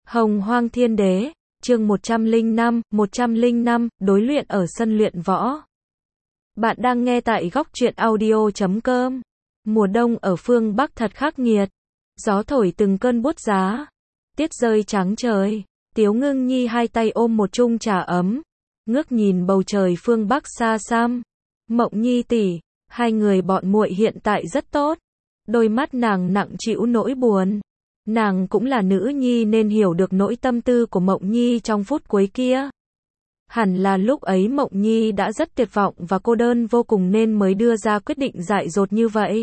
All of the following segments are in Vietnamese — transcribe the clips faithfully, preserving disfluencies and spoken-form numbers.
Hồng Hoang Thiên Đế, chương một trăm lẻ năm, một trăm lẻ năm, đối luyện ở sân luyện võ. Bạn đang nghe tại góc truyện audio chấm com. Mùa đông ở phương Bắc thật khắc nghiệt. Gió thổi từng cơn buốt giá. Tiết rơi trắng trời. Tiếu Ngưng Nhi hai tay ôm một chung trà ấm. Ngước nhìn bầu trời phương Bắc xa xăm. Mộng Nhi tỷ, hai người bọn muội hiện tại rất tốt. Đôi mắt nàng nặng trĩu nỗi buồn. Nàng cũng là nữ nhi nên hiểu được nỗi tâm tư của Mộng Nhi trong phút cuối kia. Hẳn là lúc ấy Mộng Nhi đã rất tuyệt vọng và cô đơn vô cùng nên mới đưa ra quyết định dại dột như vậy.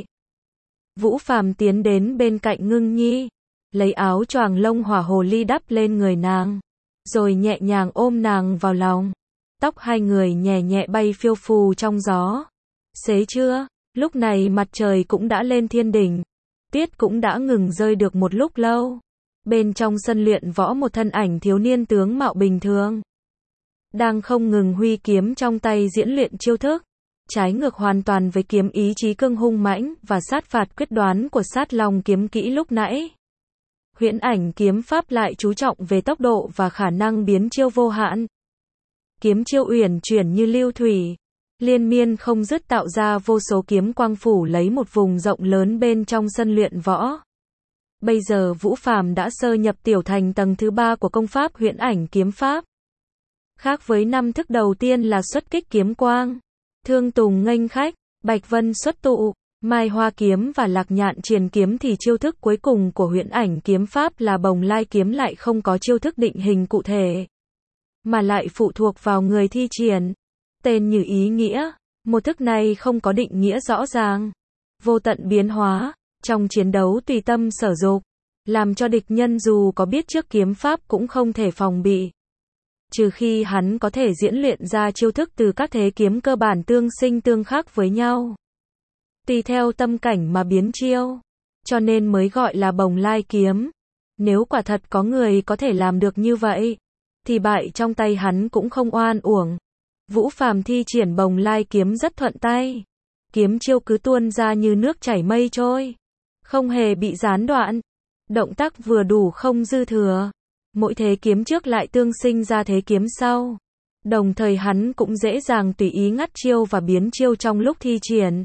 Vũ Phàm tiến đến bên cạnh Ngưng Nhi, lấy áo choàng lông hỏa hồ ly đắp lên người nàng, rồi nhẹ nhàng ôm nàng vào lòng. Tóc hai người nhẹ nhẹ bay phiêu phù trong gió. Xế trưa, lúc này mặt trời cũng đã lên thiên đỉnh. Tiết cũng đã ngừng rơi được một lúc lâu. Bên trong sân luyện võ một thân ảnh thiếu niên tướng mạo bình thường đang không ngừng huy kiếm trong tay diễn luyện chiêu thức, trái ngược hoàn toàn với kiếm ý chí cương hung mãnh và sát phạt quyết đoán của Sát Long kiếm kỹ lúc nãy. Huyễn ảnh kiếm pháp lại chú trọng về tốc độ và khả năng biến chiêu vô hạn. Kiếm chiêu uyển chuyển như lưu thủy, liên miên không dứt tạo ra vô số kiếm quang phủ lấy một vùng rộng lớn bên trong sân luyện võ. Bây giờ Vũ Phàm đã sơ nhập tiểu thành tầng thứ ba của công pháp huyễn ảnh kiếm pháp. Khác với năm thức đầu tiên là xuất kích kiếm quang, Thương Tùng nghênh khách, Bạch Vân xuất tụ, Mai Hoa kiếm và Lạc Nhạn triền kiếm thì chiêu thức cuối cùng của huyễn ảnh kiếm pháp là Bồng Lai kiếm lại không có chiêu thức định hình cụ thể, mà lại phụ thuộc vào người thi triển. Tên như ý nghĩa, một thức này không có định nghĩa rõ ràng, vô tận biến hóa, trong chiến đấu tùy tâm sở dục, làm cho địch nhân dù có biết trước kiếm pháp cũng không thể phòng bị. Trừ khi hắn có thể diễn luyện ra chiêu thức từ các thế kiếm cơ bản tương sinh tương khắc với nhau, tùy theo tâm cảnh mà biến chiêu, cho nên mới gọi là Bồng Lai kiếm. Nếu quả thật có người có thể làm được như vậy, thì bại trong tay hắn cũng không oan uổng. Vũ Phàm thi triển Bồng Lai kiếm rất thuận tay, kiếm chiêu cứ tuôn ra như nước chảy mây trôi, không hề bị gián đoạn, động tác vừa đủ không dư thừa, mỗi thế kiếm trước lại tương sinh ra thế kiếm sau, đồng thời hắn cũng dễ dàng tùy ý ngắt chiêu và biến chiêu trong lúc thi triển.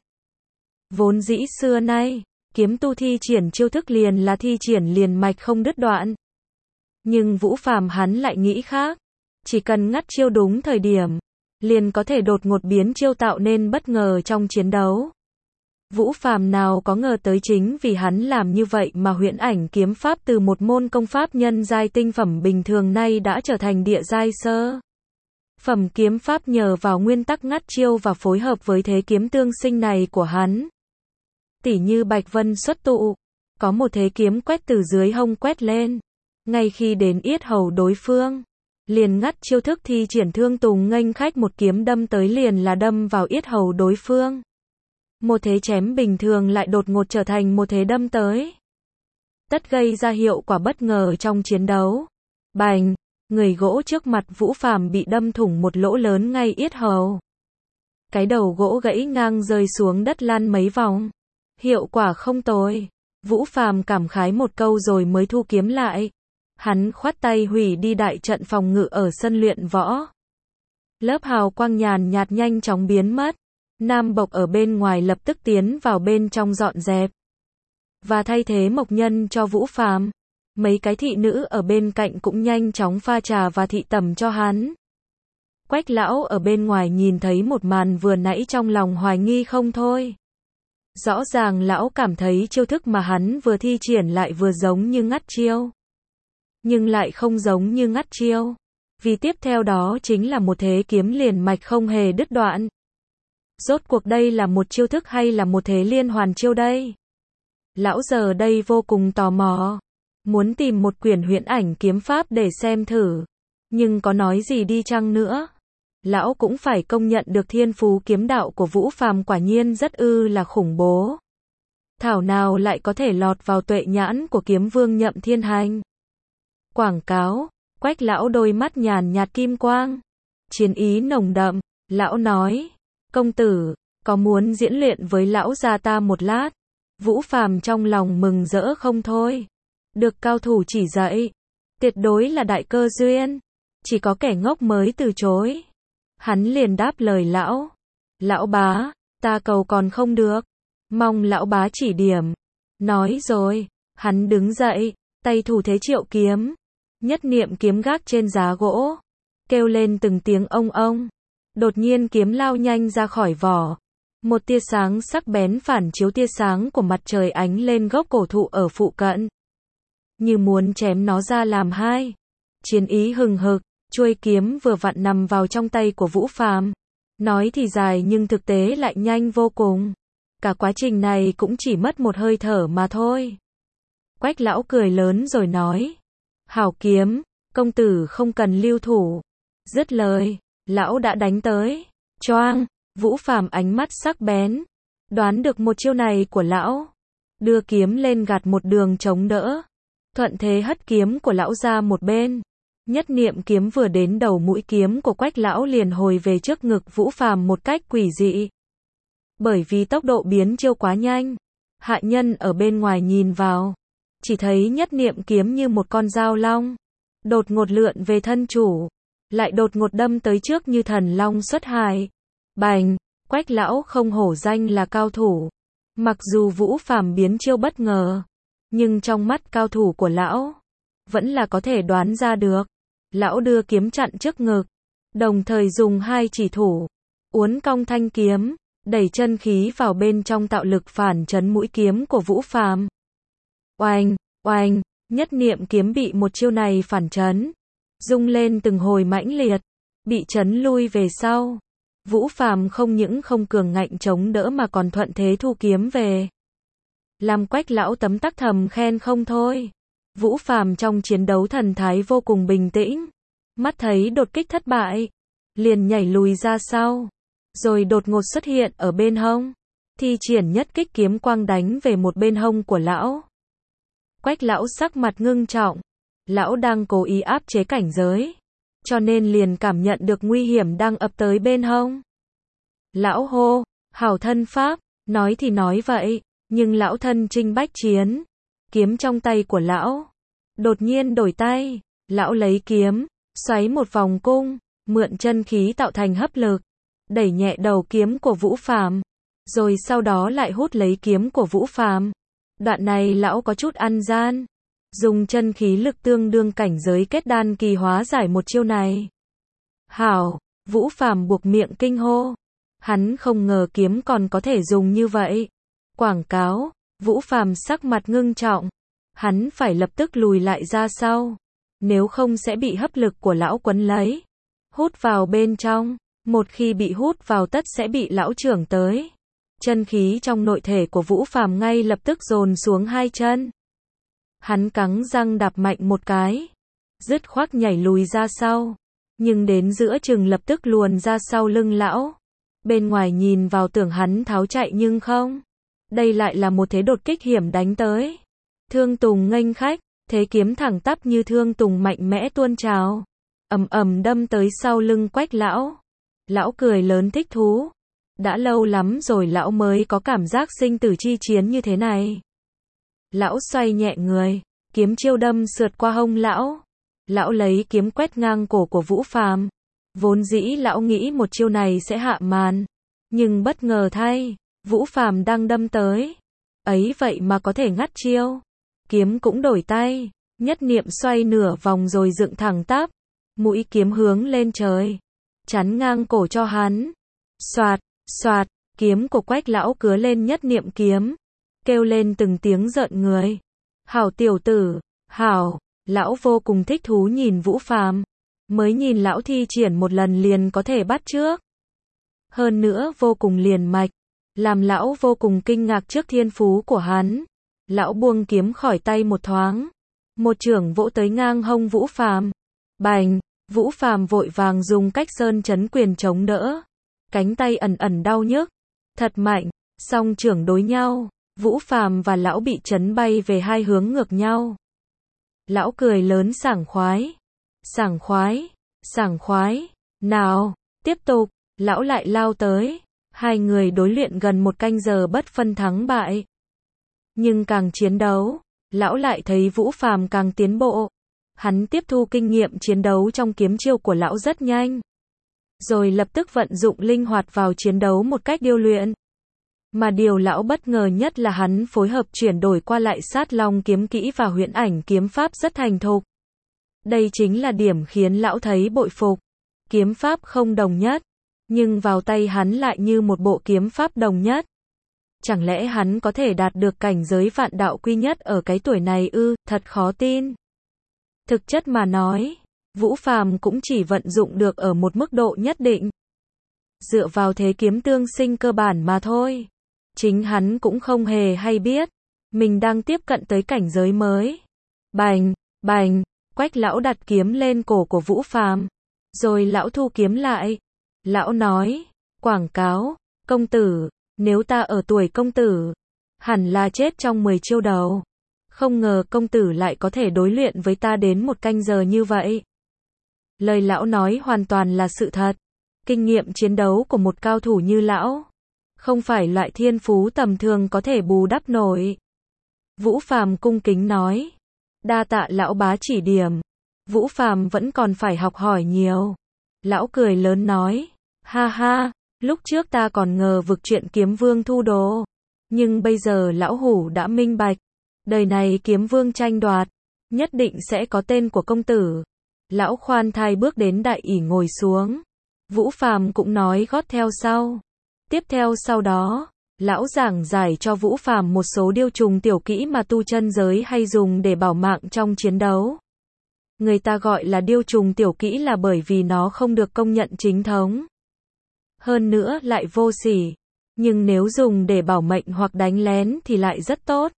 Vốn dĩ xưa nay, kiếm tu thi triển chiêu thức liền là thi triển liền mạch không đứt đoạn. Nhưng Vũ Phàm hắn lại nghĩ khác, chỉ cần ngắt chiêu đúng thời điểm, liền có thể đột ngột biến chiêu tạo nên bất ngờ trong chiến đấu. Vũ Phàm nào có ngờ tới chính vì hắn làm như vậy mà huyễn ảnh kiếm pháp từ một môn công pháp nhân giai tinh phẩm bình thường nay đã trở thành địa giai sơ phẩm kiếm pháp nhờ vào nguyên tắc ngắt chiêu và phối hợp với thế kiếm tương sinh này của hắn. Tỉ như Bạch Vân xuất tụ, có một thế kiếm quét từ dưới hông quét lên, ngay khi đến yết hầu đối phương, liền ngắt chiêu thức thi triển Thương Tùng nghênh khách, một kiếm đâm tới liền là đâm vào yết hầu đối phương. Một thế chém bình thường lại đột ngột trở thành một thế đâm tới, tất gây ra hiệu quả bất ngờ trong chiến đấu. Bành, người gỗ trước mặt Vũ Phàm bị đâm thủng một lỗ lớn ngay yết hầu. Cái đầu gỗ gãy ngang rơi xuống đất lăn mấy vòng. Hiệu quả không tồi. Vũ Phàm cảm khái một câu rồi mới thu kiếm lại. Hắn khoát tay hủy đi đại trận phòng ngự ở sân luyện võ. Lớp hào quang nhàn nhạt nhanh chóng biến mất. Nam Bộc ở bên ngoài lập tức tiến vào bên trong dọn dẹp và thay thế mộc nhân cho Vũ Phàm. Mấy cái thị nữ ở bên cạnh cũng nhanh chóng pha trà và thị tẩm cho hắn. Quách lão ở bên ngoài nhìn thấy một màn vừa nãy trong lòng hoài nghi không thôi. Rõ ràng lão cảm thấy chiêu thức mà hắn vừa thi triển lại vừa giống như ngắt chiêu, nhưng lại không giống như ngắt chiêu, vì tiếp theo đó chính là một thế kiếm liền mạch không hề đứt đoạn. Rốt cuộc đây là một chiêu thức hay là một thế liên hoàn chiêu đây? Lão giờ đây vô cùng tò mò, muốn tìm một quyển huyễn ảnh kiếm pháp để xem thử, nhưng có nói gì đi chăng nữa, lão cũng phải công nhận được thiên phú kiếm đạo của Vũ Phàm quả nhiên rất ư là khủng bố. Thảo nào lại có thể lọt vào tuệ nhãn của kiếm vương Nhậm Thiên Hành. Quảng cáo, Quách lão đôi mắt nhàn nhạt kim quang, chiến ý nồng đậm, lão nói, công tử, có muốn diễn luyện với lão gia ta một lát? Vũ Phàm trong lòng mừng rỡ không thôi, được cao thủ chỉ dạy, Tuyệt đối là đại cơ duyên. Chỉ có kẻ ngốc mới từ chối. Hắn liền đáp lời lão. Lão bá, ta cầu còn không được. Mong lão bá chỉ điểm. Nói rồi, hắn đứng dậy, tay thủ thế triệu kiếm. Nhất niệm kiếm gác trên giá gỗ. Kêu lên từng tiếng ông ông. Đột nhiên kiếm lao nhanh ra khỏi vỏ. Một tia sáng sắc bén phản chiếu tia sáng của mặt trời ánh lên gốc cổ thụ ở phụ cận. Như muốn chém nó ra làm hai. Chiến ý hừng hực, chuôi kiếm vừa vặn nằm vào trong tay của Vũ Phàm. Nói thì dài nhưng thực tế lại nhanh vô cùng. Cả quá trình này cũng chỉ mất một hơi thở mà thôi. Quách lão cười lớn rồi nói. Hảo kiếm, công tử không cần lưu thủ. Dứt lời, lão đã đánh tới. Choang, Vũ Phàm ánh mắt sắc bén. Đoán được một chiêu này của lão. Đưa kiếm lên gạt một đường chống đỡ. Thuận thế hất kiếm của lão ra một bên. Nhất niệm kiếm vừa đến đầu mũi kiếm của Quách lão liền hồi về trước ngực Vũ Phàm một cách quỷ dị. Bởi vì tốc độ biến chiêu quá nhanh, hạ nhân ở bên ngoài nhìn vào, chỉ thấy nhất niệm kiếm như một con dao long, đột ngột lượn về thân chủ, lại đột ngột đâm tới trước như thần long xuất hải. Bành, Quách lão không hổ danh là cao thủ. Mặc dù Vũ Phàm biến chiêu bất ngờ, nhưng trong mắt cao thủ của lão, vẫn là có thể đoán ra được. Lão đưa kiếm chặn trước ngực, đồng thời dùng hai chỉ thủ, uốn cong thanh kiếm, đẩy chân khí vào bên trong tạo lực phản chấn mũi kiếm của Vũ Phàm. Oanh, oanh, nhất niệm kiếm bị một chiêu này phản chấn, rung lên từng hồi mãnh liệt, bị chấn lui về sau. Vũ Phàm không những không cường ngạnh chống đỡ mà còn thuận thế thu kiếm về. Làm Quách lão tấm tắc thầm khen không thôi. Vũ Phàm trong chiến đấu thần thái vô cùng bình tĩnh. Mắt thấy đột kích thất bại, liền nhảy lùi ra sau, rồi đột ngột xuất hiện ở bên hông, thi triển nhất kích kiếm quang đánh về một bên hông của lão. Quách lão sắc mặt ngưng trọng. Lão đang cố ý áp chế cảnh giới, cho nên liền cảm nhận được nguy hiểm đang ập tới bên hông. Lão hô, hảo thân pháp, nói thì nói vậy, nhưng lão thân chinh bách chiến. Kiếm trong tay của lão đột nhiên đổi tay, lão lấy kiếm, xoáy một vòng cung, mượn chân khí tạo thành hấp lực, đẩy nhẹ đầu kiếm của Vũ Phàm, rồi sau đó lại hút lấy kiếm của Vũ Phàm. Đoạn này lão có chút ăn gian, dùng chân khí lực tương đương cảnh giới kết đan kỳ hóa giải một chiêu này. Hảo, Vũ Phàm buộc miệng kinh hô. Hắn không ngờ kiếm còn có thể dùng như vậy. Quảng cáo, Vũ Phàm sắc mặt ngưng trọng. Hắn phải lập tức lùi lại ra sau, nếu không sẽ bị hấp lực của lão quấn lấy, hút vào bên trong. Một khi bị hút vào tất sẽ bị lão trưởng tới. Chân khí trong nội thể của Vũ Phàm ngay lập tức dồn xuống hai chân. Hắn cắn răng đạp mạnh một cái, dứt khoát nhảy lùi ra sau, nhưng đến giữa chừng lập tức luồn ra sau lưng lão. Bên ngoài nhìn vào tưởng hắn tháo chạy nhưng không. Đây lại là một thế đột kích hiểm đánh tới. Thương Tùng nghênh khách, thế kiếm thẳng tắp như thương tùng mạnh mẽ tuôn trào, ầm ầm đâm tới sau lưng Quách lão. Lão cười lớn thích thú. Đã lâu lắm rồi lão mới có cảm giác sinh tử chi chiến như thế này. Lão xoay nhẹ người, kiếm chiêu đâm sượt qua hông lão. Lão lấy kiếm quét ngang cổ của Vũ Phàm. Vốn dĩ lão nghĩ một chiêu này sẽ hạ màn, nhưng bất ngờ thay, Vũ Phàm đang đâm tới. Ấy vậy mà có thể ngắt chiêu. Kiếm cũng đổi tay, nhất niệm xoay nửa vòng rồi dựng thẳng tắp, mũi kiếm hướng lên trời, chắn ngang cổ cho hắn. Soạt, soạt, kiếm của Quách lão cứa lên nhất niệm kiếm, kêu lên từng tiếng rợn người. Hảo tiểu tử, hảo, lão vô cùng thích thú nhìn Vũ Phàm, mới nhìn lão thi triển một lần liền có thể bắt chước. Hơn nữa vô cùng liền mạch, làm lão vô cùng kinh ngạc trước thiên phú của hắn. Lão buông kiếm khỏi tay một thoáng, một chưởng vỗ tới ngang hông Vũ Phàm. Bành, Vũ Phàm vội vàng dùng cách sơn chấn quyền chống đỡ, cánh tay ẩn ẩn đau nhức, thật mạnh, song chưởng đối nhau, Vũ Phàm và lão bị chấn bay về hai hướng ngược nhau. Lão cười lớn sảng khoái, sảng khoái, sảng khoái, nào, tiếp tục, lão lại lao tới, hai người đối luyện gần một canh giờ bất phân thắng bại. Nhưng càng chiến đấu, lão lại thấy Vũ Phàm càng tiến bộ. Hắn tiếp thu kinh nghiệm chiến đấu trong kiếm chiêu của lão rất nhanh, rồi lập tức vận dụng linh hoạt vào chiến đấu một cách điêu luyện. Mà điều lão bất ngờ nhất là hắn phối hợp chuyển đổi qua lại sát long kiếm kỹ và huyễn ảnh kiếm pháp rất thành thục. Đây chính là điểm khiến lão thấy bội phục. Kiếm pháp không đồng nhất, nhưng vào tay hắn lại như một bộ kiếm pháp đồng nhất. Chẳng lẽ hắn có thể đạt được cảnh giới vạn đạo quy nhất ở cái tuổi này ư? Thật khó tin. Thực chất mà nói, Vũ Phàm cũng chỉ vận dụng được ở một mức độ nhất định. Dựa vào thế kiếm tương sinh cơ bản mà thôi. Chính hắn cũng không hề hay biết, mình đang tiếp cận tới cảnh giới mới. Bành, bành, Quách lão đặt kiếm lên cổ của Vũ Phàm, rồi lão thu kiếm lại. Lão nói, quảng cáo, công tử, nếu ta ở tuổi công tử, hẳn là chết trong mười chiêu đầu. Không ngờ công tử lại có thể đối luyện với ta đến một canh giờ như vậy. Lời lão nói hoàn toàn là sự thật. Kinh nghiệm chiến đấu của một cao thủ như lão, không phải loại thiên phú tầm thường có thể bù đắp nổi. Vũ Phàm cung kính nói, đa tạ lão bá chỉ điểm. Vũ Phàm vẫn còn phải học hỏi nhiều. Lão cười lớn nói, ha ha, lúc trước ta còn ngờ vực chuyện kiếm vương thu đồ. Nhưng bây giờ lão hủ đã minh bạch. Đời này kiếm vương tranh đoạt, nhất định sẽ có tên của công tử. Lão khoan thai bước đến đại ỷ ngồi xuống. Vũ Phàm cũng nói gót theo sau. Tiếp theo sau đó, lão giảng giải cho Vũ Phàm một số điêu trùng tiểu kỹ mà tu chân giới hay dùng để bảo mạng trong chiến đấu. Người ta gọi là điêu trùng tiểu kỹ là bởi vì nó không được công nhận chính thống. Hơn nữa lại vô sỉ. Nhưng nếu dùng để bảo mệnh hoặc đánh lén thì lại rất tốt.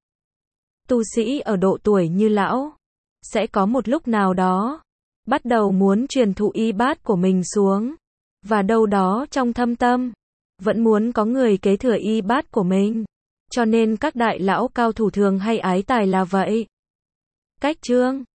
Tu sĩ ở độ tuổi như lão, sẽ có một lúc nào đó, bắt đầu muốn truyền thụ y bát của mình xuống. Và đâu đó trong thâm tâm, vẫn muốn có người kế thừa y bát của mình. Cho nên các đại lão cao thủ thường hay ái tài là vậy. Cách chương